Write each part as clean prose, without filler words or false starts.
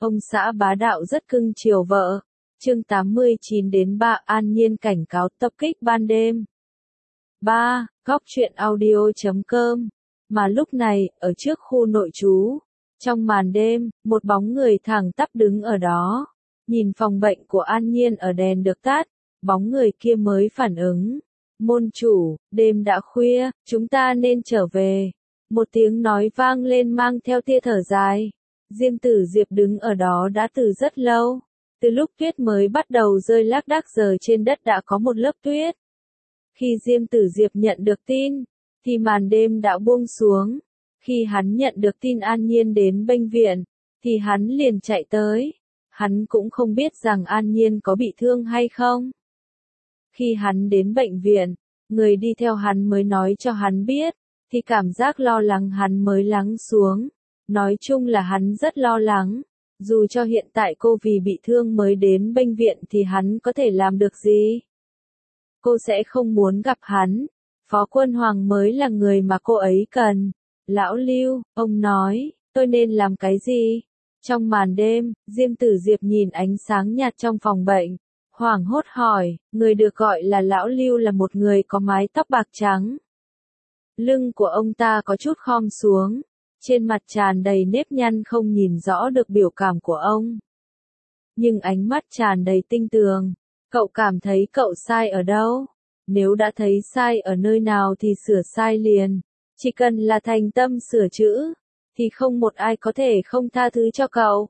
Ông xã bá đạo rất cưng chiều vợ. Chương 89-3 An Nhiên cảnh cáo tập kích ban đêm. 3. Góc truyện audio.com. Mà lúc này, ở trước khu nội trú, trong màn đêm, một bóng người thẳng tắp đứng ở đó. Nhìn phòng bệnh của An Nhiên ở đèn được tắt, bóng người kia mới phản ứng. Môn chủ, đêm đã khuya, chúng ta nên trở về. Một tiếng nói vang lên mang theo tia thở dài. Diêm Tử Diệp đứng ở đó đã từ rất lâu. Từ lúc tuyết mới bắt đầu rơi lác đác giờ trên đất đã có một lớp tuyết. Khi Diêm Tử Diệp nhận được tin, thì màn đêm đã buông xuống. Khi hắn nhận được tin An Nhiên đến bệnh viện, thì hắn liền chạy tới. Hắn cũng không biết rằng An Nhiên có bị thương hay không. Khi hắn đến bệnh viện, người đi theo hắn mới nói cho hắn biết, thì cảm giác lo lắng hắn mới lắng xuống. Nói chung là hắn rất lo lắng. Dù cho hiện tại cô vì bị thương mới đến bệnh viện thì hắn có thể làm được gì? Cô sẽ không muốn gặp hắn. Phó Quân Hoàng mới là người mà cô ấy cần. Lão Lưu, ông nói, tôi nên làm cái gì? Trong màn đêm, Diêm Tử Diệp nhìn ánh sáng nhạt trong phòng bệnh. Hoảng hốt hỏi, người được gọi là Lão Lưu là một người có mái tóc bạc trắng. Lưng của ông ta có chút khom xuống. Trên mặt tràn đầy nếp nhăn không nhìn rõ được biểu cảm của ông. Nhưng ánh mắt tràn đầy tinh tường. Cậu cảm thấy cậu sai ở đâu? Nếu đã thấy sai ở nơi nào thì sửa sai liền. Chỉ cần là thành tâm sửa chữa, thì không một ai có thể không tha thứ cho cậu.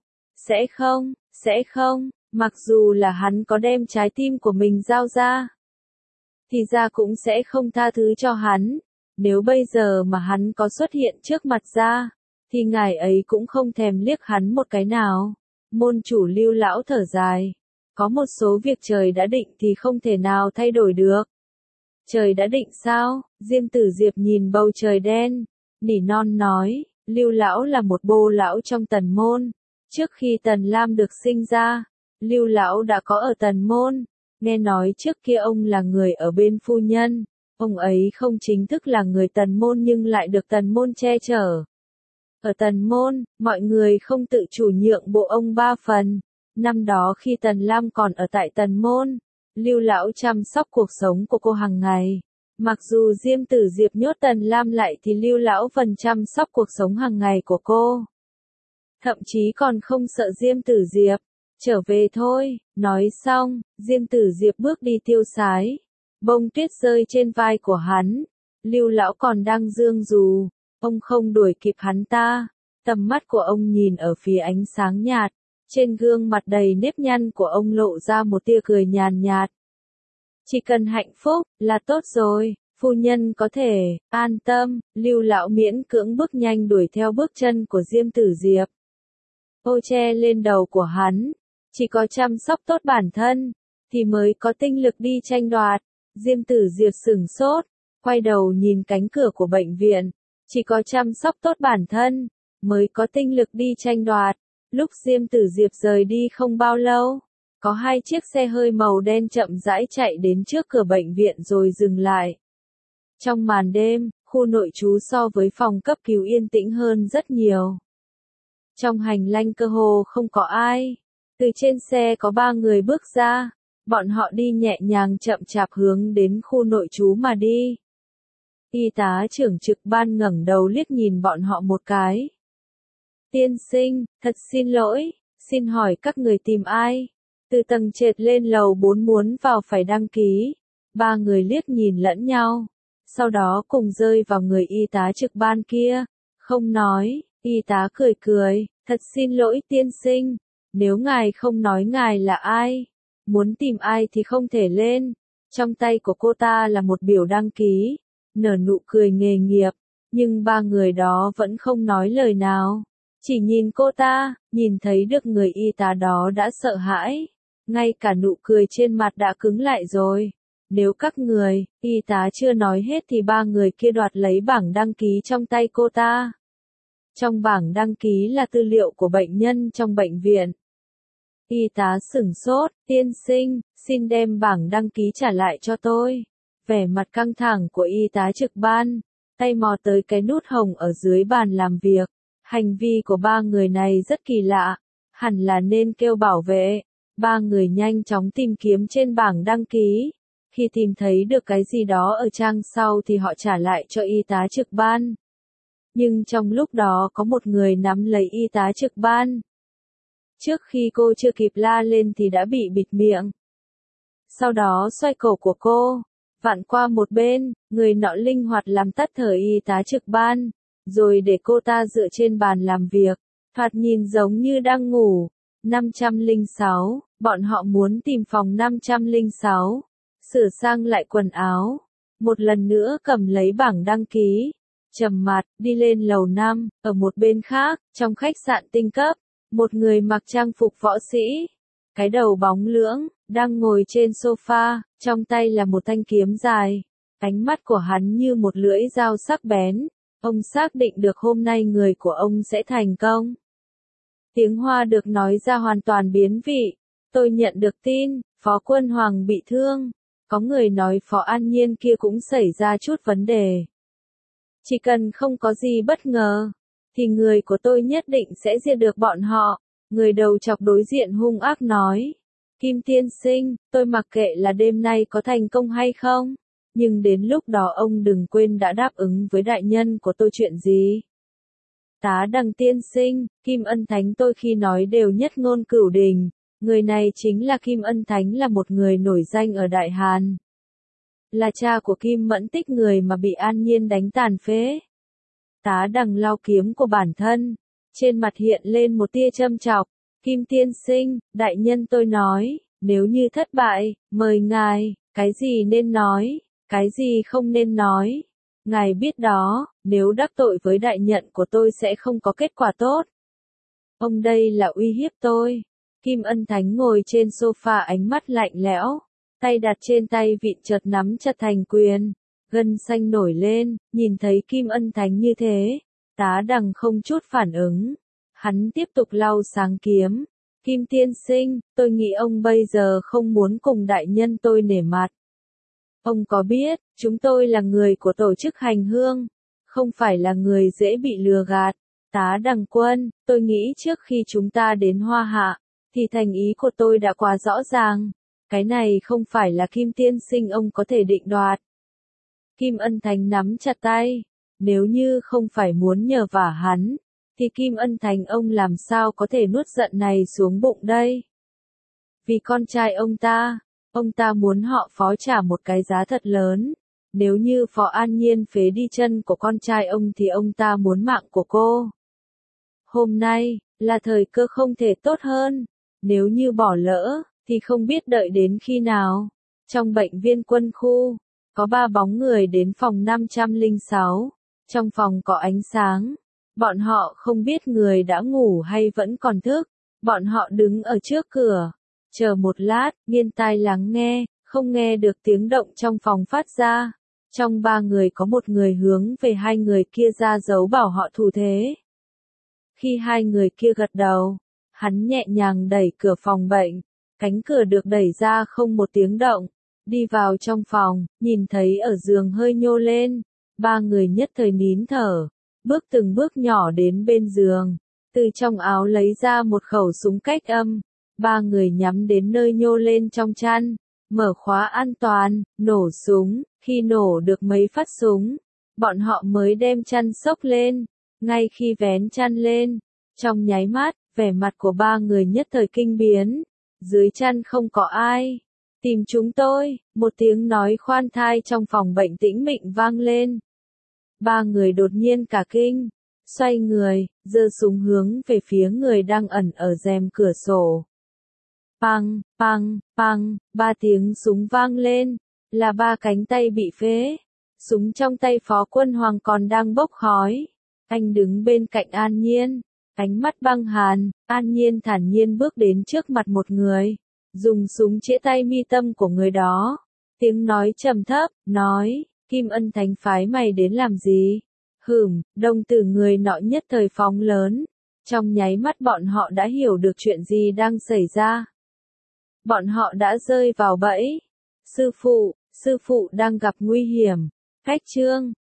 Sẽ không, mặc dù là hắn có đem trái tim của mình giao ra, thì ra cũng sẽ không tha thứ cho hắn. Nếu bây giờ mà hắn có xuất hiện trước mặt ra, thì ngài ấy cũng không thèm liếc hắn một cái nào. Môn chủ Lưu lão thở dài. Có một số việc trời đã định thì không thể nào thay đổi được. Trời đã định sao? Diêm Tử Diệp nhìn bầu trời đen, nỉ non nói, Lưu lão là một bô lão trong Tần môn. Trước khi Tần Lam được sinh ra, Lưu lão đã có ở Tần môn. Nghe nói trước kia ông là người ở bên phu nhân. Ông ấy không chính thức là người Tần môn nhưng lại được Tần môn che chở. Ở Tần môn, mọi người không tự chủ nhượng bộ ông 3 phần. Năm đó khi Tần Lam còn ở tại Tần môn, Lưu lão chăm sóc cuộc sống của cô hàng ngày. Mặc dù Diêm Tử Diệp nhốt Tần Lam lại thì Lưu lão phần chăm sóc cuộc sống hàng ngày của cô. Thậm chí còn không sợ Diêm Tử Diệp. Trở về thôi, nói xong, Diêm Tử Diệp bước đi tiêu sái. Bông tuyết rơi trên vai của hắn. Lưu lão còn đang giương dù. Ông không đuổi kịp hắn ta. Tầm mắt của ông nhìn ở phía ánh sáng nhạt. Trên gương mặt đầy nếp nhăn của ông lộ ra một tia cười nhàn nhạt. Chỉ cần hạnh phúc, là tốt rồi. Phu nhân có thể, an tâm. Lưu lão miễn cưỡng bước nhanh đuổi theo bước chân của Diêm Tử Diệp. Ô che lên đầu của hắn. Chỉ có chăm sóc tốt bản thân, thì mới có tinh lực đi tranh đoạt. Diêm Tử Diệp sửng sốt, quay đầu nhìn cánh cửa của bệnh viện. Chỉ có chăm sóc tốt bản thân, mới có tinh lực đi tranh đoạt. Lúc Diêm Tử Diệp rời đi không bao lâu, có 2 chiếc xe hơi màu đen chậm rãi chạy đến trước cửa bệnh viện rồi dừng lại. Trong màn đêm, khu nội trú so với phòng cấp cứu yên tĩnh hơn rất nhiều. Trong hành lang cơ hồ không có ai. Từ trên xe có 3 người bước ra. Bọn họ đi nhẹ nhàng chậm chạp hướng đến khu nội trú mà đi. Y tá trưởng trực ban ngẩng đầu liếc nhìn bọn họ một cái. Tiên sinh, thật xin lỗi, xin hỏi các người tìm ai? Từ tầng trệt lên lầu 4 muốn vào phải đăng ký. 3 người liếc nhìn lẫn nhau. Sau đó cùng rơi vào người y tá trực ban kia. Không nói, y tá cười cười, thật xin lỗi tiên sinh. Nếu ngài không nói ngài là ai, muốn tìm ai thì không thể lên. Trong tay của cô ta là một biểu đăng ký, nở nụ cười nghề nghiệp, nhưng 3 người đó vẫn không nói lời nào. Chỉ nhìn cô ta, nhìn thấy được người y tá đó đã sợ hãi. Ngay cả nụ cười trên mặt đã cứng lại rồi. Nếu các người, y tá chưa nói hết thì 3 người kia đoạt lấy bảng đăng ký trong tay cô ta. Trong bảng đăng ký là tư liệu của bệnh nhân trong bệnh viện. Y tá sửng sốt, tiên sinh, xin đem bảng đăng ký trả lại cho tôi. Vẻ mặt căng thẳng của y tá trực ban, tay mò tới cái nút hồng ở dưới bàn làm việc. Hành vi của 3 người này rất kỳ lạ. hẳn là nên kêu bảo vệ. Ba người nhanh chóng tìm kiếm trên bảng đăng ký. Khi tìm thấy được cái gì đó ở trang sau thì họ trả lại cho y tá trực ban. Nhưng trong lúc đó có một người nắm lấy y tá trực ban. Trước khi cô chưa kịp la lên thì đã bị bịt miệng. Sau đó xoay cổ của cô, vặn qua một bên, người nọ linh hoạt làm tắt thở y tá trực ban, rồi để cô ta dựa trên bàn làm việc, thoạt nhìn giống như đang ngủ. 506, bọn họ muốn tìm phòng 506, sửa sang lại quần áo, một lần nữa cầm lấy bảng đăng ký, trầm mặt, đi lên lầu 5, ở một bên khác, trong khách sạn tinh cấp, một người mặc trang phục võ sĩ, cái đầu bóng lưỡng, đang ngồi trên sofa, trong tay là một thanh kiếm dài, ánh mắt của hắn như một lưỡi dao sắc bén, ông xác định được hôm nay người của ông sẽ thành công. Tiếng Hoa được nói ra hoàn toàn biến vị, tôi nhận được tin, Phó Quân Hoàng bị thương, có người nói Phó An Nhiên kia cũng xảy ra chút vấn đề. Chỉ cần không có gì bất ngờ, thì người của tôi nhất định sẽ diệt được bọn họ, người đầu chọc đối diện hung ác nói. Kim tiên sinh, tôi mặc kệ là đêm nay có thành công hay không, nhưng đến lúc đó ông đừng quên đã đáp ứng với đại nhân của tôi chuyện gì. Tá Đằng tiên sinh, Kim Ân Thánh tôi khi nói đều nhất ngôn cửu đình, người này chính là Kim Ân Thánh là một người nổi danh ở Đại Hàn. Là cha của Kim Mẫn Tích người mà bị An Nhiên đánh tàn phế. Tá Đằng lau kiếm của bản thân, trên mặt hiện lên một tia châm chọc, Kim tiên sinh, đại nhân tôi nói, nếu như thất bại, mời ngài, cái gì nên nói, cái gì không nên nói. Ngài biết đó, nếu đắc tội với đại nhận của tôi sẽ không có kết quả tốt. Ông đây là uy hiếp tôi. Kim Ân Thánh ngồi trên sofa ánh mắt lạnh lẽo, tay đặt trên tay vịn chợt nắm chặt thành quyền, gân xanh nổi lên, nhìn thấy Kim Ân Thánh như thế, Tá Đằng không chút phản ứng. Hắn tiếp tục lau sáng kiếm. Kim tiên sinh, tôi nghĩ ông bây giờ không muốn cùng đại nhân tôi nể mặt. Ông có biết, chúng tôi là người của tổ chức hành hương, không phải là người dễ bị lừa gạt. Tá Đằng Quân, tôi nghĩ trước khi chúng ta đến Hoa Hạ, thì thành ý của tôi đã quá rõ ràng. Cái này không phải là Kim tiên sinh ông có thể định đoạt. Kim Ân Thánh nắm chặt tay. Nếu như không phải muốn nhờ vả hắn, thì Kim Ân Thánh ông làm sao có thể nuốt giận này xuống bụng đây? Vì con trai ông ta muốn họ Phó trả một cái giá thật lớn. Nếu như Phó An Nhiên phế đi chân của con trai ông thì ông ta muốn mạng của cô. Hôm nay, là thời cơ không thể tốt hơn. Nếu như bỏ lỡ, thì không biết đợi đến khi nào. Trong bệnh viên quân khu, có 3 bóng người đến phòng 506. Trong phòng có ánh sáng. Bọn họ không biết người đã ngủ hay vẫn còn thức. Bọn họ đứng ở trước cửa. Chờ một lát, nghiêng tai lắng nghe, không nghe được tiếng động trong phòng phát ra. Trong 3 người có một người hướng về 2 người kia ra dấu bảo họ thủ thế. Khi 2 người kia gật đầu, hắn nhẹ nhàng đẩy cửa phòng bệnh. Cánh cửa được đẩy ra không một tiếng động. Đi vào trong phòng, nhìn thấy ở giường hơi nhô lên. 3 người nhất thời nín thở. Bước từng bước nhỏ đến bên giường. Từ trong áo lấy ra một khẩu súng cách âm. 3 người nhắm đến nơi nhô lên trong chăn. Mở khóa an toàn, nổ súng. Khi nổ được mấy phát súng, bọn họ mới đem chăn xốc lên. Ngay khi vén chăn lên, trong nháy mắt, vẻ mặt của 3 người nhất thời kinh biến. Dưới chăn không có ai. Tìm chúng tôi, một tiếng nói khoan thai trong phòng bệnh tĩnh mịch vang lên. 3 người đột nhiên cả kinh, xoay người, giơ súng hướng về phía người đang ẩn ở rèm cửa sổ. Păng, păng, păng, 3 tiếng súng vang lên, là 3 cánh tay bị phế. Súng trong tay Phó Quân Hoàng còn đang bốc khói. Anh đứng bên cạnh An Nhiên, ánh mắt băng hàn. An Nhiên thản nhiên bước đến trước mặt một người, dùng súng chĩa tay mi tâm của người đó. Tiếng nói trầm thấp, nói, Kim Ân Thánh phái mày đến làm gì? Đồng tử người nọ nhất thời phóng lớn. Trong nháy mắt bọn họ đã hiểu được chuyện gì đang xảy ra. Bọn họ đã rơi vào bẫy. Sư phụ đang gặp nguy hiểm. Khách trương,